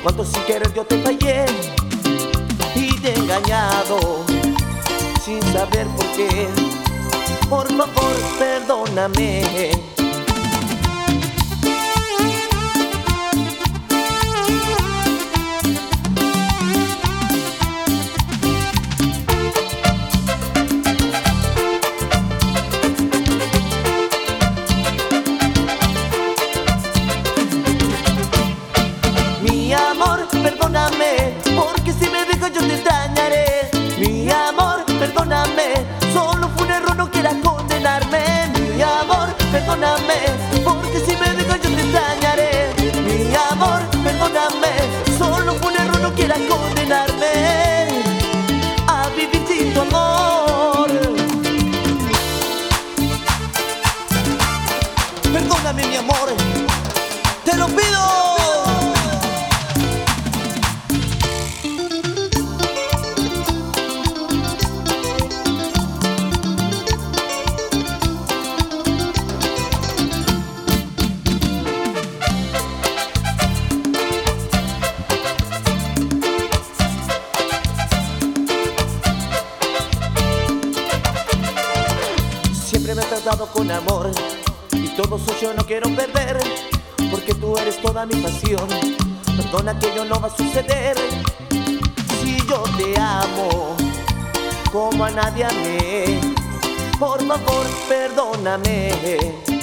cuando sin querer yo te fallé y te he engañado sin saber por qué. Por favor, perdóname. Mi amor, perdóname, porque si me dejas yo te extrañaré. Mi amor, perdóname, solo fue un error, no quieras condenarme. Mi amor, perdóname, porque si me dejas yo te extrañaré. Mi amor, perdóname, solo fue un error, no quieras condenarme a vivir sin tu amor. Perdóname, mi amor, te lo pido. Siempre me has tratado con amor y todo eso yo no quiero perder, porque tú eres toda mi pasión. Perdona que yo no va a suceder. Si yo te amo como a nadie amé, por favor perdóname.